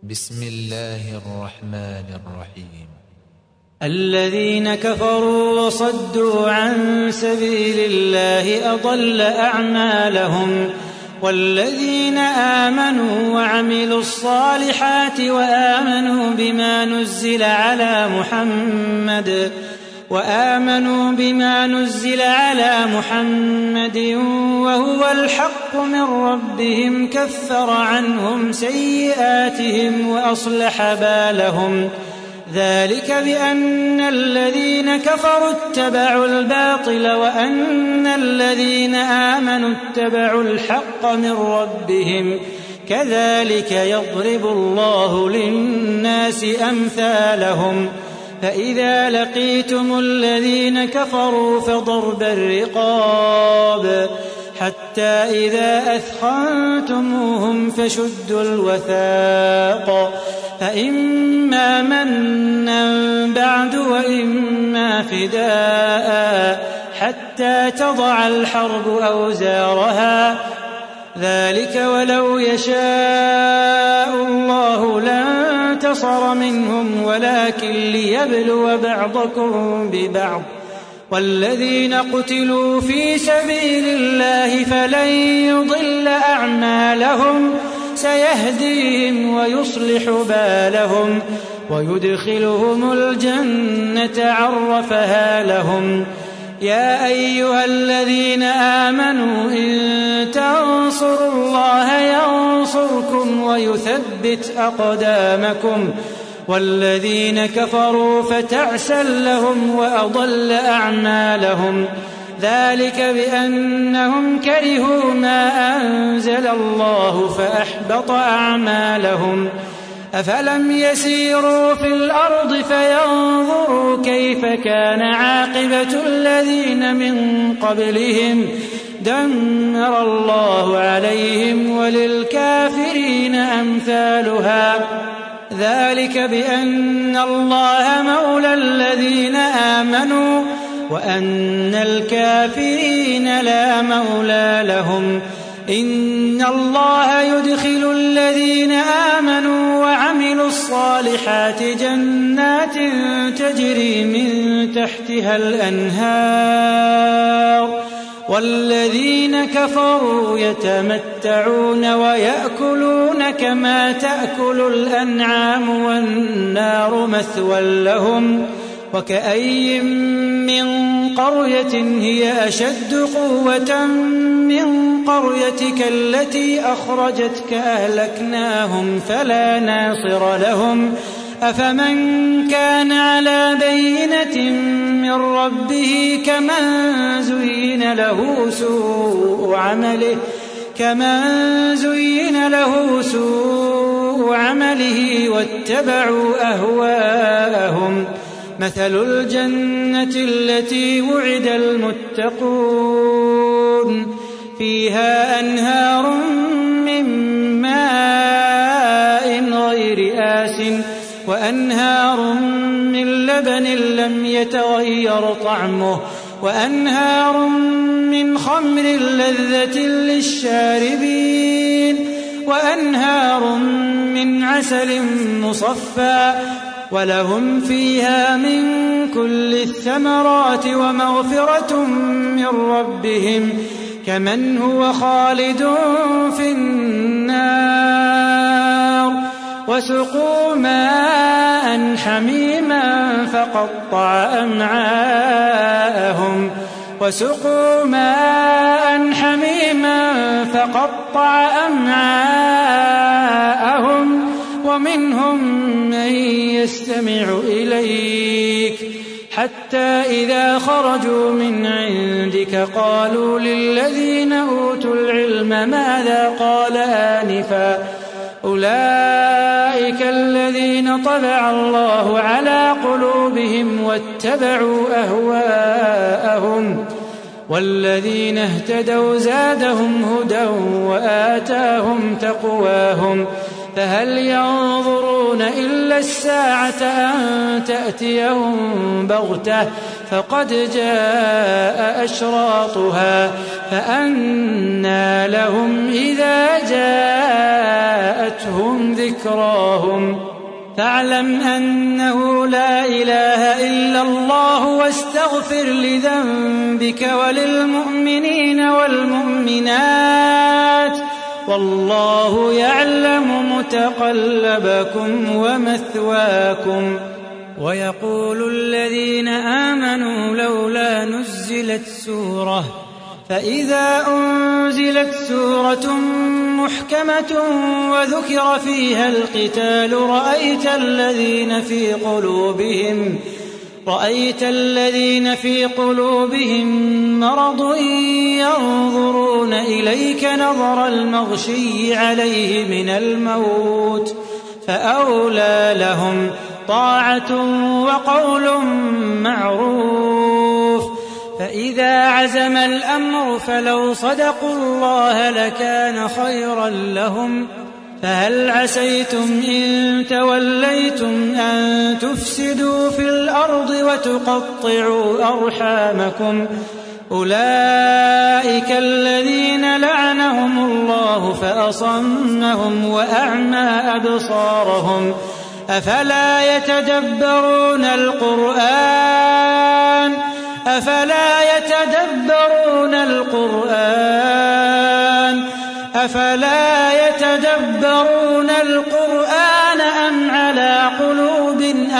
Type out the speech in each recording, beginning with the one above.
بسم الله الرحمن الرحيم. الذين كفروا وصدوا عن سبيل الله أضل أعمالهم، والذين آمنوا وعملوا الصالحات وآمنوا بما نزل على محمد وهو الحق من ربهم كفر عنهم سيئاتهم وأصلح بالهم. ذلك بأن الذين كفروا اتبعوا الباطل وأن الذين آمنوا اتبعوا الحق من ربهم، كذلك يضرب الله للناس أمثالهم. فإذا لقيتم الذين كفروا فضرب الرقاب حتى إذا أثخنتموهم فشدوا الوثاق، فإما منا بعد وإما فداء حتى تضع الحرب أوزارها. ذلك ولو يشاء الله لانتصر منهم ولكن ليبلو بعضكم ببعض. والذين قتلوا في سبيل الله فلن يضل أعمالهم، سيهديهم ويصلح بالهم ويدخلهم الجنة عرفها لهم. يا أيها الذين آمنوا إن تنصروا الله ينصركم ويثبت أقدامكم، والذين كفروا فتعسا لهم وأضل أعمالهم. ذلك بأنهم كرهوا ما أنزل الله فأحبط أعمالهم. أفلم يسيروا في الأرض فينظروا كيف كان عاقبة الذين من قبلهم، دمر الله عليهم وللكافرين أمثالها. ذلك بأن الله مولى الذين آمنوا وأن الكافرين لا مولى لهم. إن الله يدخل الذين آمنوا وعملوا الصالحات جنات تجري من تحتها الأنهار، والذين كفروا يتمتعون ويأكلون كما تأكل الأنعام والنار مثوى لهم. وكأي من قرية هي أشد قوة من قريتك التي أخرجتك أهلكناهم فلا ناصر لهم. أفمن كان على بينة من ربه كمن زين له سوء عمله واتبعوا أهواءهم. مثل الجنة التي وعد المتقون فيها أنهار من ماء غير آسٍ وأنهار من لبن لم يتغير طعمه وأنهار من خمر لذة للشاربين وأنهار من عسل مصفى ولهم فيها من كل الثمرات ومغفرة من ربهم كمن هو خالد في النار. وسقوا ماء حميما فقطع أمعاءهم ومنهم من يستمع إليك حتى إذا خرجوا من عندك قالوا للذين أوتوا العلم ماذا قال آنفا أولئك الذين طبع الله على قلوبهم واتبعوا أهواءهم. والذين اهتدوا زادهم هدى وآتاهم تقواهم. فهل ينظرون إلا الساعة أن تأتيهم بغتة فقد جاء أشراطها فأنى لهم إذا جاءتهم ذكراهم فاعلم أنه لا إله إلا الله واستغفر لذنبك وللمؤمنين والمؤمنات والله يعلم متقلبكم ومثواكم. ويقول الذين آمنوا لولا نزلت سورة فإذا أنزلت سورة محكمة وذكر فيها القتال رأيت الذين في قلوبهم مرض ينظرون إليك نظر المغشي عليه من الموت فأولى لهم طاعة وقول معروف. فإذا عزم الأمر فلو صدقوا الله لكان خيرا لهم فهل عسيتم إن توليتم أن تفسدوا في الأرض وتقطعوا أرحامكم أولئك الذين لعنهم الله فأصمهم وأعمى أبصارهم أفلا يتدبرون القرآن أم على قلوب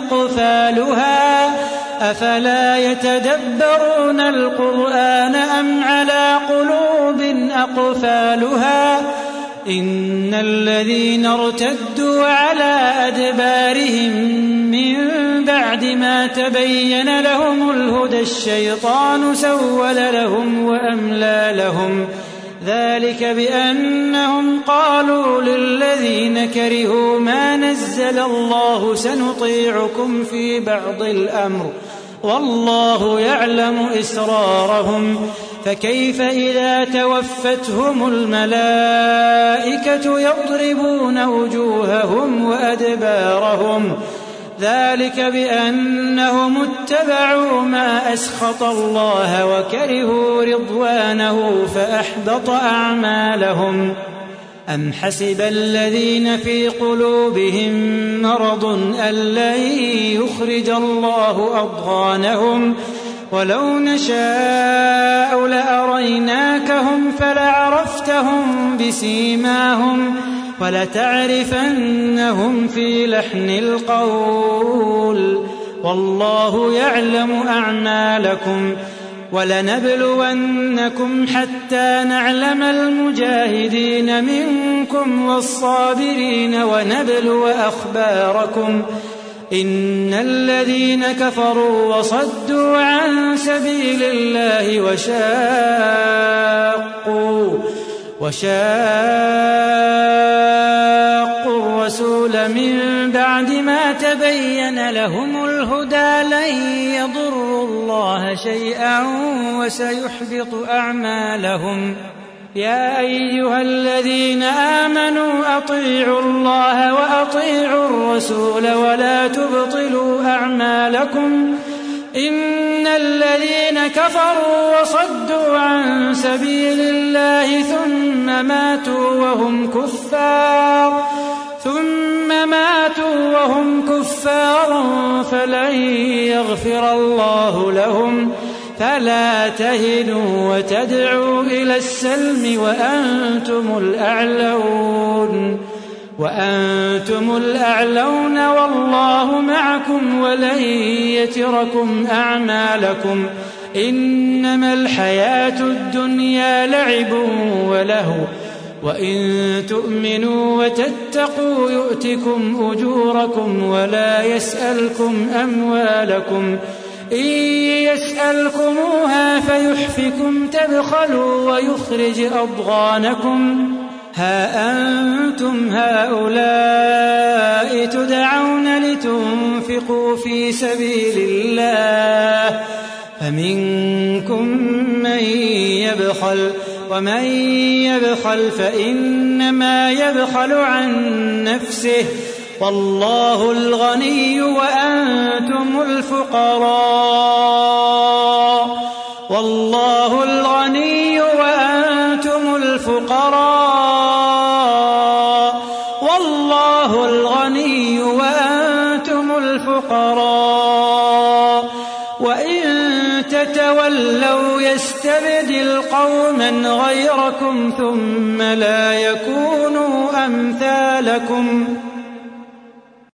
أقفالها إن الذين ارتدوا على أدبارهم من بعد ما تبين لهم الهدى الشيطان سول لهم وأملى لهم ذلك بأنهم قالوا للذين كرهوا ما نزل الله سنطيعكم في بعض الأمر والله يعلم إسرارهم فكيف إذا توفتهم الملائكة يضربون وجوههم وأدبارهم ذلك بأنهم اتبعوا ما أسخط الله وكرهوا رضوانه فأحبط أعمالهم. أم حسب الذين في قلوبهم مرض أن لن يخرج الله أضغانهم ولو نشاء لأريناكهم فلعرفتهم بسيماهم ولتعرفنهم في لحن القول والله يعلم أعمالكم. ولنبلونكم حتى نعلم المجاهدين منكم والصابرين ونبلو أخباركم إن الذين كفروا وصدوا عن سبيل الله وشاقوا الرسول من بعد ما تبين لهم الهدى لن يضروا الله شيئا وسيحبط أعمالهم. يا أيها الذين آمنوا أطيعوا الله وأطيعوا الرسول ولا تبطلوا أعمالكم إن الذين كفروا وصدوا عن سبيل الله ثم ماتوا وهم كفار فلن يغفر الله لهم فلا تهنوا وتدعوا إلى السلم وأنتم الأعلون والله معكم ولن يتركم أعمالكم إنما الحياة الدنيا لعب ولهو وإن تؤمنوا وتتقوا يؤتكم أجوركم ولا يسألكم أموالكم إن يسألكموها فيحفكم تبخلوا ويخرج أضغانكم ها أنتم هؤلاء تدعون لتنفقوا في سبيل الله فمنكم من يبخل ومن يبخل فإنما يبخل عن نفسه والله الغني وأنتم الفقراء والله الغني وأنتم الفقراء والله الغني وأنتم الفقراء وإن تتولوا يستبدل قوما غيركم ثم لا يكونوا أمثالكم